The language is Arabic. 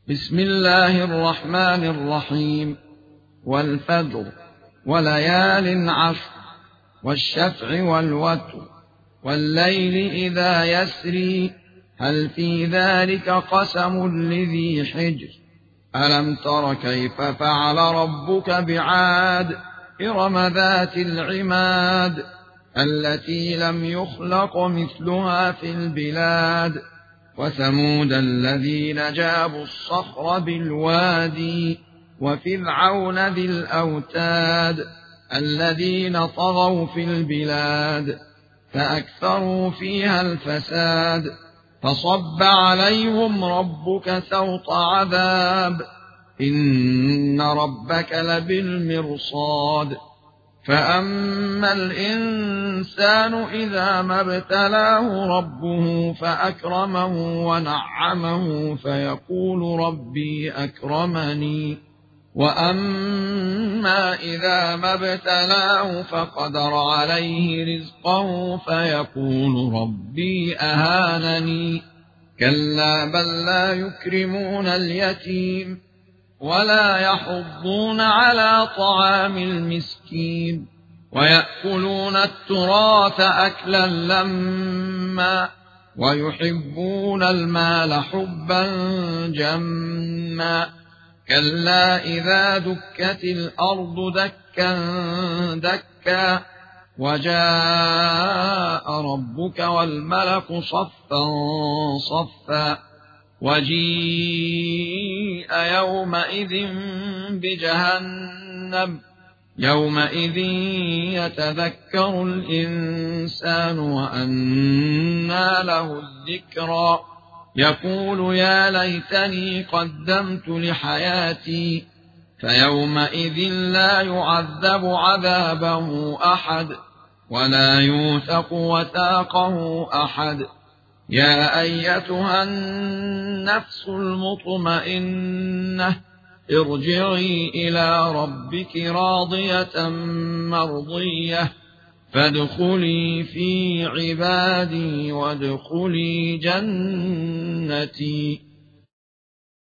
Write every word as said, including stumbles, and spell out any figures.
بسم الله الرحمن الرحيم. والفجر وليال عشر والشفع والوتر والليل إذا يسري هل في ذلك قسم لذي حجر ألم تر كيف فعل ربك بعاد إرم ذات العماد التي لم يخلق مثلها في البلاد وثمود الذين جابوا الصخر بالوادي وفرعون ذي الأوتاد الذين طغوا في البلاد فأكثروا فيها الفساد فصب عليهم ربك سوط عذاب إن ربك لبالمرصاد فأما الإنسان إذا ما ابتلاه ربه فأكرمه ونعمه فيقول ربي أكرمني وأما إذا ما ابتلاه فقدر عليه رزقه فيقول ربي أهانني كلا بل لا يكرمون اليتيم ولا يحضون على طعام المسكين ويأكلون التراث أكلا لما ويحبون المال حبا جما كلا إذا دكت الأرض دكا دكا وجاء ربك والملك صفا صفا وجيء يومئذ بجهنم يومئذ يتذكر الإنسان وأنى له الذكرى يقول يا ليتني قدمت لحياتي فيومئذ لا يعذب عذابه أحد ولا يوثق وثاقه أحد يا أيتها النفس المطمئنة ارجعي إلى ربك راضية مرضية فادخلي في عبادي وادخلي جنتي.